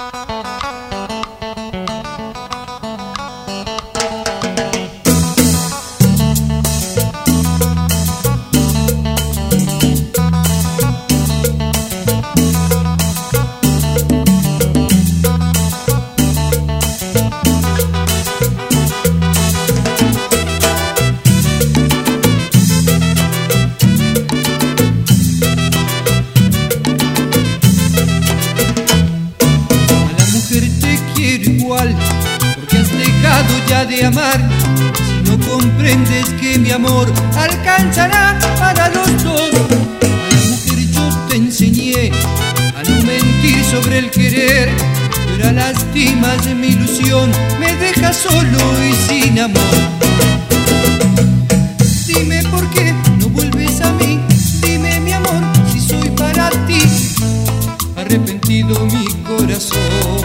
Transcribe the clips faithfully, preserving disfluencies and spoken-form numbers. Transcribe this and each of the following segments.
Porque has dejado ya de amar. Si no comprendes que mi amor alcanzará para los dos. A la mujer yo te enseñé a no mentir sobre el querer, pero a lastimas de mi ilusión me dejas solo y sin amor. Dime por qué no vuelves a mí, dime mi amor si soy para ti. Arrepentido mi corazón,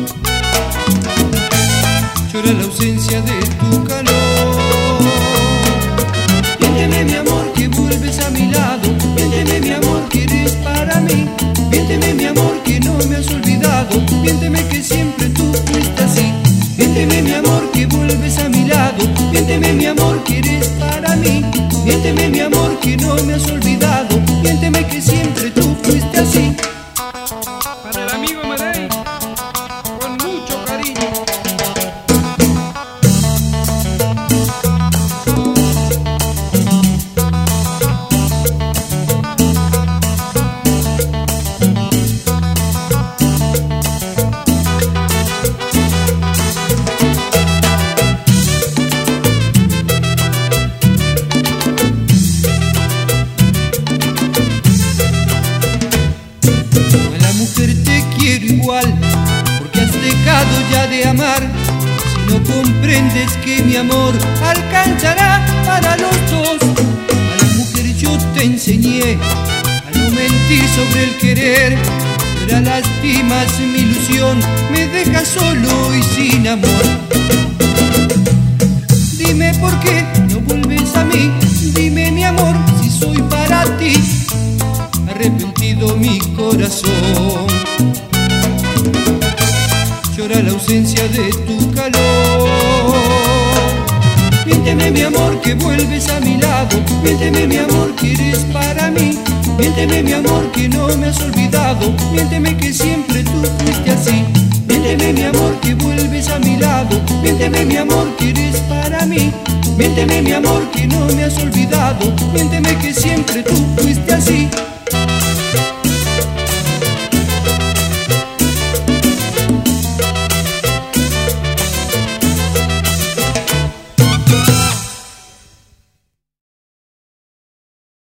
llora la ausencia de tu calor. Miénteme mi amor que vuelves a mi lado, miénteme mi amor que eres para mí, miénteme mi amor que no me has olvidado, miénteme que siempre tú fuiste así. Miénteme mi amor que vuelves a mi lado, miénteme mi amor que eres para mí, miénteme mi amor que no me has olvidado, miénteme que siempre tú fuiste así. Para el amigo Madei, con mucho cariño. Porque has dejado ya de amar. Si no comprendes que mi amor alcanzará para los dos. A la mujer yo te enseñé a no mentir sobre el querer, pero a lastimas mi ilusión me dejas solo y sin amor. Dime por qué no vuelves a mí, dime mi amor si soy para ti. Arrepentido mi corazón, llora la ausencia de tu calor. Miénteme mi amor que vuelves a mi lado, miénteme mi amor que eres para mí, miénteme mi amor que no me has olvidado, miénteme que siempre tú fuiste así. Miénteme mi amor que vuelves a mi lado, miénteme mi amor que eres para mí, miénteme mi amor que no me has olvidado, miénteme que siempre tú fuiste así.